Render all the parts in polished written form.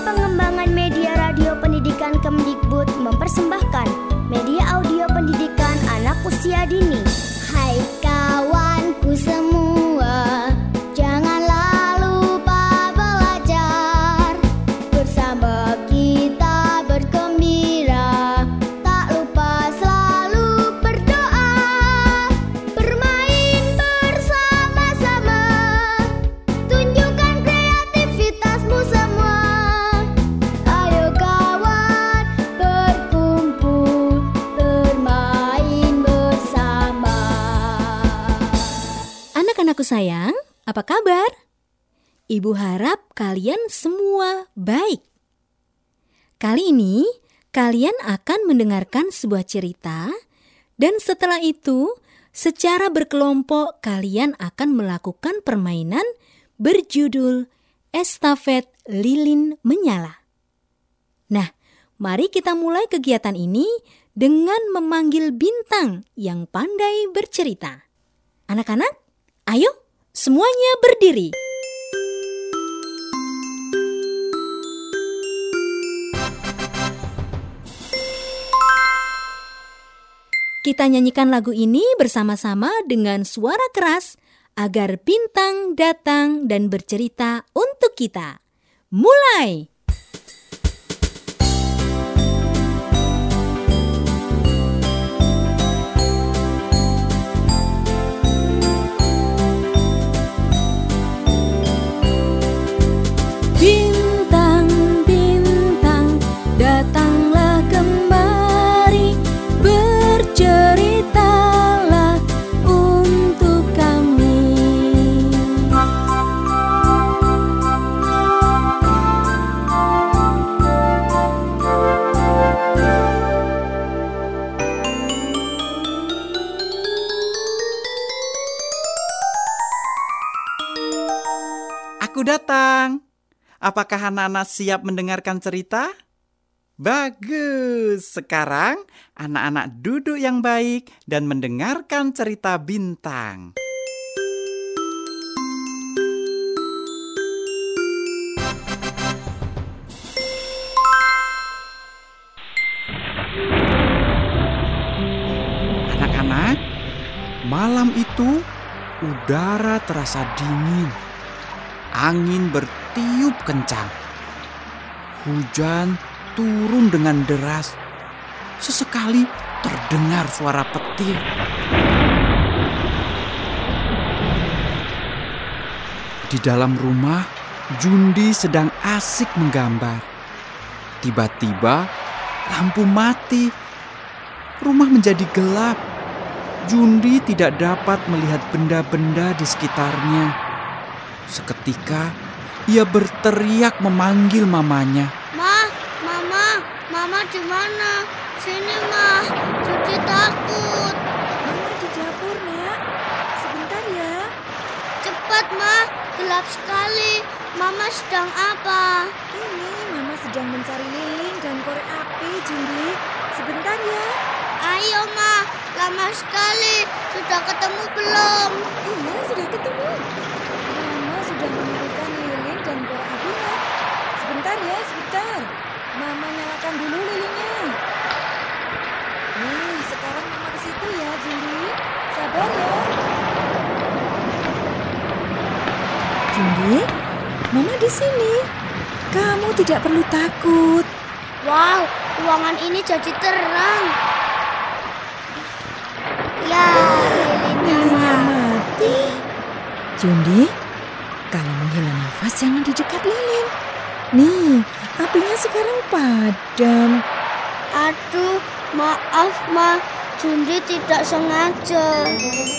Pengembangan Media Radio Pendidikan Kemdikbud mempersembahkan media audio pendidikan anak usia dini. Hai kawanku semua, janganlah lupa belajar. Bersama kita bergembira, tak lupa selalu berdoa. Bermain bersama-sama, tunjukkan kreativitasmu semua. Ayo kawan, berkumpul, bermain bersama. Anak-anakku sayang, apa kabar? Ibu harap kalian semua baik. Kali ini, kalian akan mendengarkan sebuah cerita, dan setelah itu, secara berkelompok kalian akan melakukan permainan berjudul Estafet Lilin Menyala. Nah, mari kita mulai kegiatan ini dengan memanggil bintang yang pandai bercerita. Anak-anak, ayo semuanya berdiri. Kita nyanyikan lagu ini bersama-sama dengan suara keras agar bintang datang dan bercerita untuk kita. Mulai! Bintang, bintang, datanglah kembali, berceritalah untuk kami. Aku datang. Apakah anak-anak siap mendengarkan cerita? Bagus. Sekarang anak-anak duduk yang baik dan mendengarkan cerita bintang. Anak-anak, malam itu udara terasa dingin. Angin bertiup kencang. Hujan turun dengan deras. Sesekali terdengar suara petir. Di dalam rumah, Jundi sedang asik menggambar. Tiba-tiba, lampu mati. Rumah menjadi gelap. Jundi tidak dapat melihat benda-benda di sekitarnya. Seketika, ia berteriak memanggil mamanya. Mama di mana? Sini, Ma. Cuci takut. Mama di dapur, Nak. Sebentar ya. Cepat, Ma. Gelap sekali. Mama sedang apa? Ini Mama sedang mencari lilin dan korek api, Jundi. Sebentar ya. Ayo, Ma. Lama sekali. Sudah ketemu belum? Iya, sudah ketemu. Mama sudah menemukan lilin dan korek apinya. Sebentar ya, sebentar. Mama nyalakan dulu lilinnya. Nih, sekarang Mama ke situ ya, Jundi. Sabar ya. Jundi, Mama di sini. Kamu tidak perlu takut. Wow, ruangan ini jadi terang. Ya, lilinnya mati. Jundi, kalau menghela nafas jangan di dekat lilin. Nih, apinya sekarang padam. Aduh, maaf, Ma. Jundi tidak sengaja.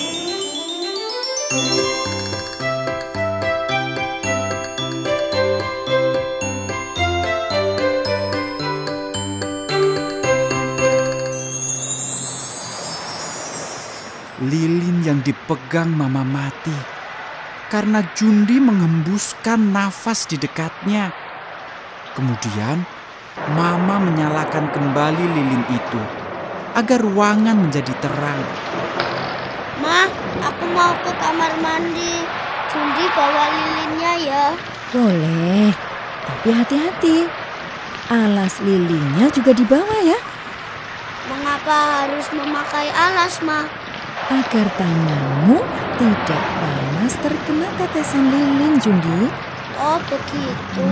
Lilin yang dipegang Mama mati karena Jundi menghembuskan nafas di dekatnya. Kemudian, Mama menyalakan kembali lilin itu agar ruangan menjadi terang. Ma, aku mau ke kamar mandi. Jundi bawa lilinnya ya. Boleh, Tapi hati-hati, alas lilinnya juga dibawa ya, Mengapa harus memakai alas, Ma? agar tanganmu tidak panas terkena tetesan lilin, Jundi. Oh, begitu.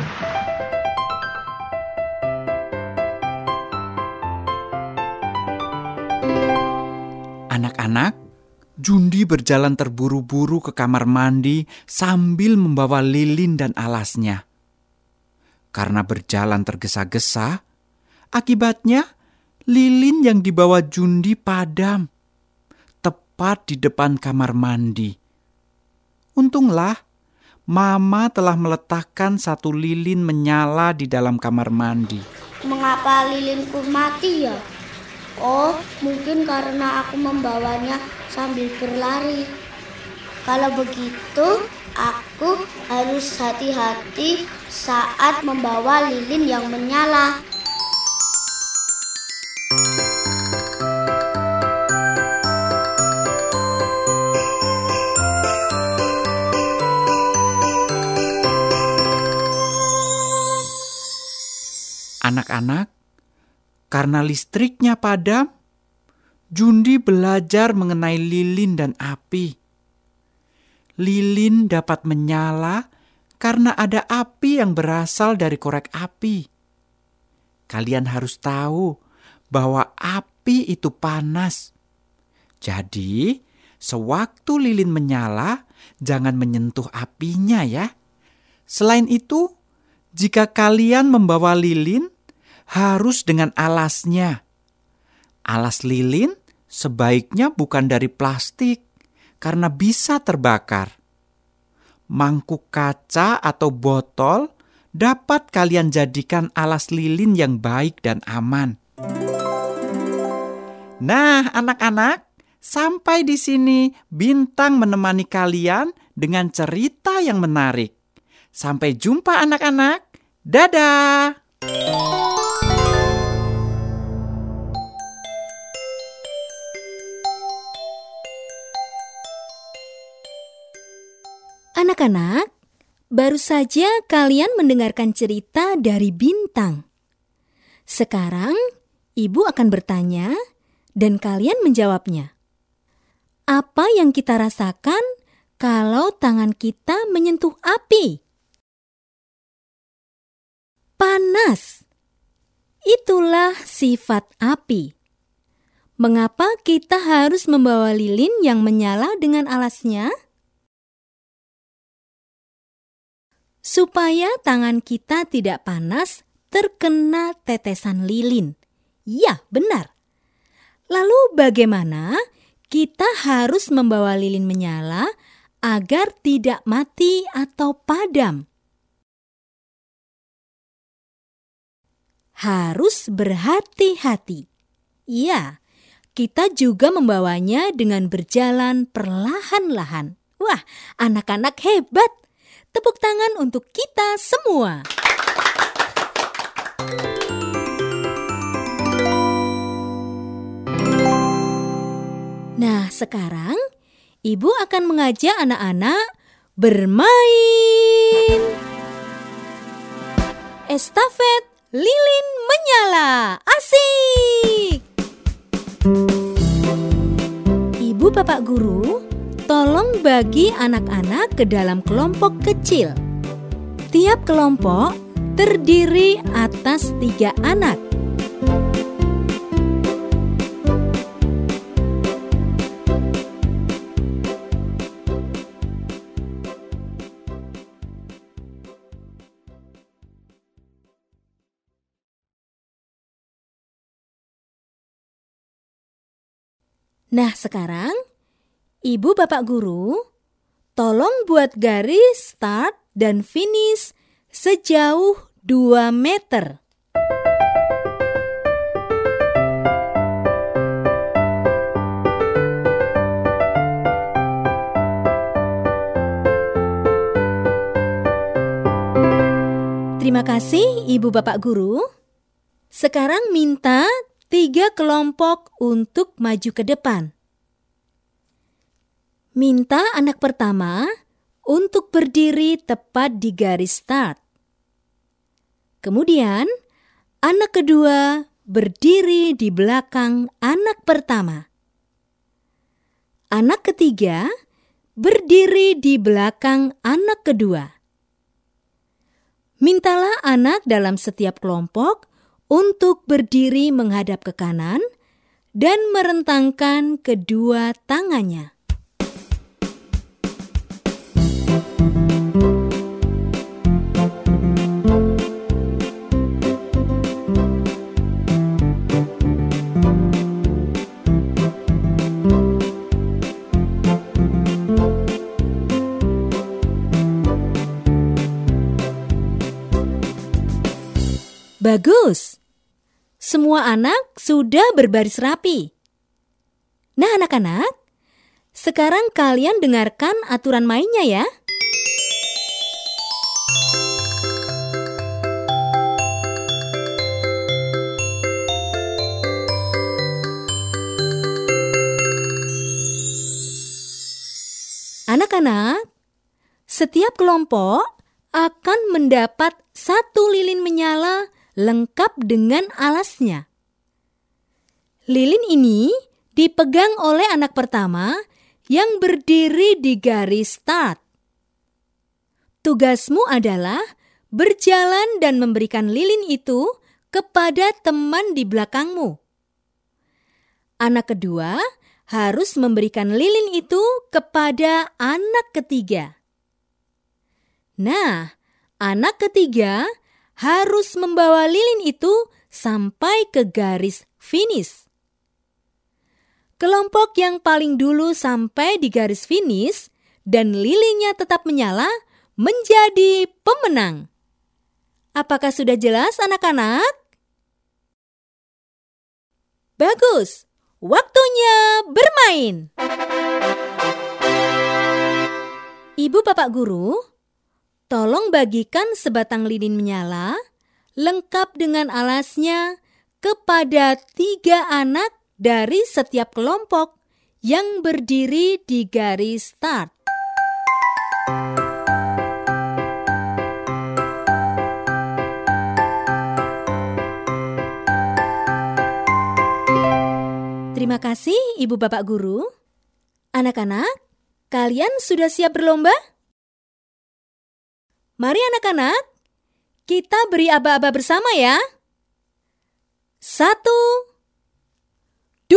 Anak-anak, Jundi berjalan terburu-buru ke kamar mandi sambil membawa lilin dan alasnya. Karena berjalan tergesa-gesa, akibatnya lilin yang dibawa Jundi padam, tepat di depan kamar mandi. Untunglah, Mama telah meletakkan satu lilin menyala di dalam kamar mandi. Mengapa lilinku mati ya? Oh, mungkin karena aku membawanya sambil berlari. Kalau begitu, aku harus hati-hati saat membawa lilin yang menyala. Anak-anak, karena listriknya padam, Jundi belajar mengenai lilin dan api. Lilin dapat menyala karena ada api yang berasal dari korek api. Kalian harus tahu bahwa api itu panas. Jadi, sewaktu lilin menyala, jangan menyentuh apinya ya. Selain itu, jika kalian membawa lilin, harus dengan alasnya. Alas lilin sebaiknya bukan dari plastik karena bisa terbakar. Mangkuk kaca atau botol dapat kalian jadikan alas lilin yang baik dan aman. Nah, anak-anak, sampai di sini Bintang menemani kalian dengan cerita yang menarik. Sampai jumpa anak-anak. Dadah! Anak-anak, baru saja kalian mendengarkan cerita dari Bintang. Sekarang, Ibu akan bertanya dan kalian menjawabnya. Apa yang kita rasakan kalau tangan kita menyentuh api? Panas. Itulah sifat api. Mengapa kita harus membawa lilin yang menyala dengan alasnya? Supaya tangan kita tidak panas terkena tetesan lilin. Ya, benar. Lalu bagaimana kita harus membawa lilin menyala agar tidak mati atau padam? Harus berhati-hati. Ya, kita juga membawanya dengan berjalan perlahan-lahan. Wah, anak-anak hebat! Tepuk tangan untuk kita semua. Nah, sekarang Ibu akan mengajak anak-anak bermain. Estafet lilin menyala. Asik! Ibu Bapak Guru, tolong bagi anak-anak ke dalam kelompok kecil. Tiap kelompok terdiri atas 3 anak. Nah, sekarang Ibu Bapak Guru, tolong buat garis start dan finish sejauh 2 meter. Terima kasih Ibu Bapak Guru. Sekarang minta 3 kelompok untuk maju ke depan. Minta anak pertama untuk berdiri tepat di garis start. Kemudian, anak kedua berdiri di belakang anak pertama. Anak ketiga berdiri di belakang anak kedua. Mintalah anak dalam setiap kelompok untuk berdiri menghadap ke kanan dan merentangkan kedua tangannya. Bagus! Semua anak sudah berbaris rapi. Nah, anak-anak, sekarang kalian dengarkan aturan mainnya ya. Anak-anak, setiap kelompok akan mendapat 1 lilin menyala lengkap dengan alasnya. Lilin ini dipegang oleh anak pertama yang berdiri di garis start. Tugasmu adalah berjalan dan memberikan lilin itu kepada teman di belakangmu. Anak kedua harus memberikan lilin itu kepada anak ketiga. Nah, anak ketiga harus membawa lilin itu sampai ke garis finish. Kelompok yang paling dulu sampai di garis finish dan lilinnya tetap menyala menjadi pemenang. Apakah sudah jelas, anak-anak? Bagus, waktunya bermain. Ibu bapak guru, tolong bagikan sebatang lilin menyala lengkap dengan alasnya kepada 3 anak dari setiap kelompok yang berdiri di garis start. Terima kasih Ibu Bapak Guru. Anak-anak, kalian sudah siap berlomba? Mari anak-anak, kita beri aba-aba bersama ya. 1, 2,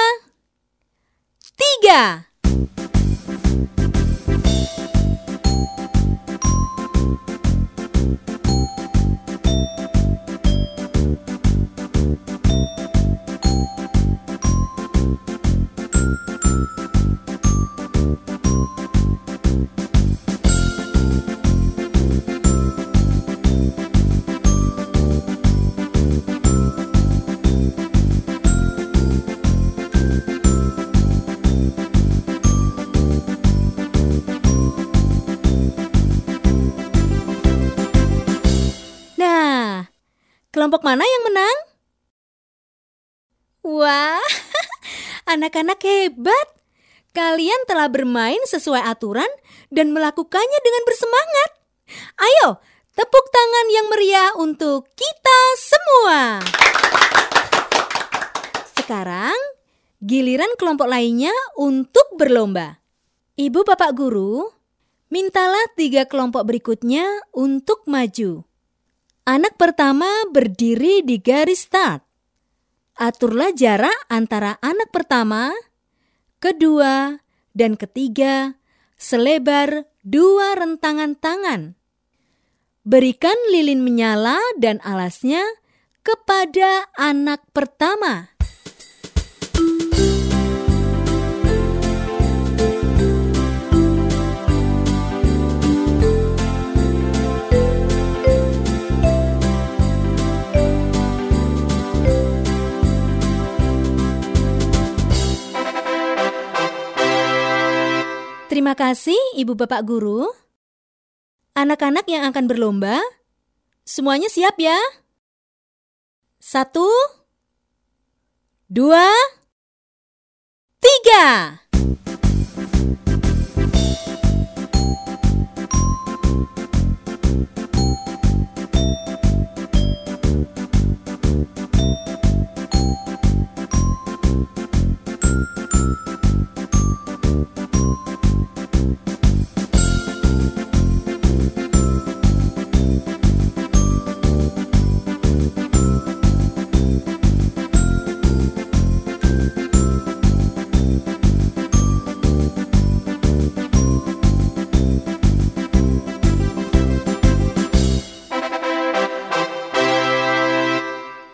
3. Kelompok mana yang menang? Wah, anak-anak hebat. Kalian telah bermain sesuai aturan dan melakukannya dengan bersemangat. Ayo, tepuk tangan yang meriah untuk kita semua. Sekarang, giliran kelompok lainnya untuk berlomba. Ibu Bapak Guru, mintalah 3 kelompok berikutnya untuk maju. Anak pertama berdiri di garis start. Aturlah jarak antara anak pertama, kedua, dan ketiga selebar 2 rentangan tangan. Berikan lilin menyala dan alasnya kepada anak pertama. Terima kasih Ibu Bapak Guru. Anak-anak yang akan berlomba, semuanya siap ya? 1, 2, 3.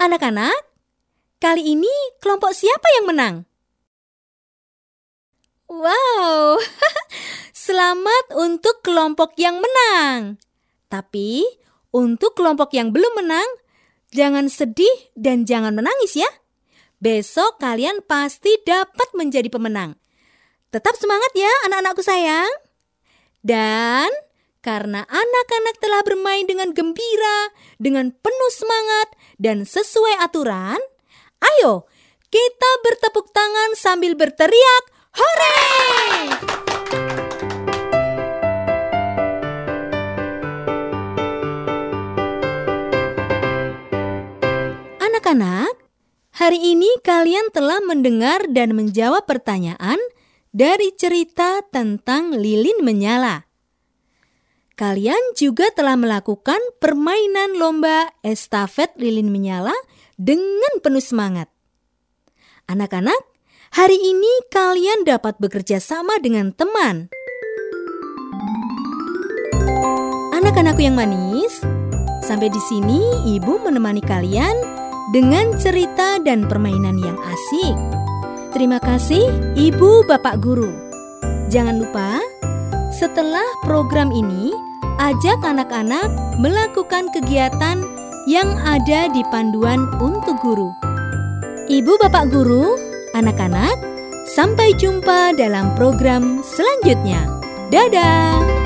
Anak-anak, kali ini kelompok siapa yang menang? Wow, selamat untuk kelompok yang menang. Tapi untuk kelompok yang belum menang, jangan sedih dan jangan menangis ya. Besok kalian pasti dapat menjadi pemenang. Tetap semangat ya anak-anakku sayang. Dan karena anak-anak telah bermain dengan gembira, dengan penuh semangat dan sesuai aturan, ayo kita bertepuk tangan sambil berteriak, hore! Anak-anak, hari ini kalian telah mendengar dan menjawab pertanyaan dari cerita tentang lilin menyala. Kalian juga telah melakukan permainan lomba estafet lilin menyala dengan penuh semangat. Anak-anak, hari ini kalian dapat bekerja sama dengan teman. Anak-anakku yang manis, sampai di sini Ibu menemani kalian dengan cerita dan permainan yang asik. Terima kasih Ibu Bapak Guru. Jangan lupa, setelah program ini, ajak anak-anak melakukan kegiatan yang ada di panduan untuk guru. Ibu Bapak Guru, anak-anak, sampai jumpa dalam program selanjutnya. Dadah!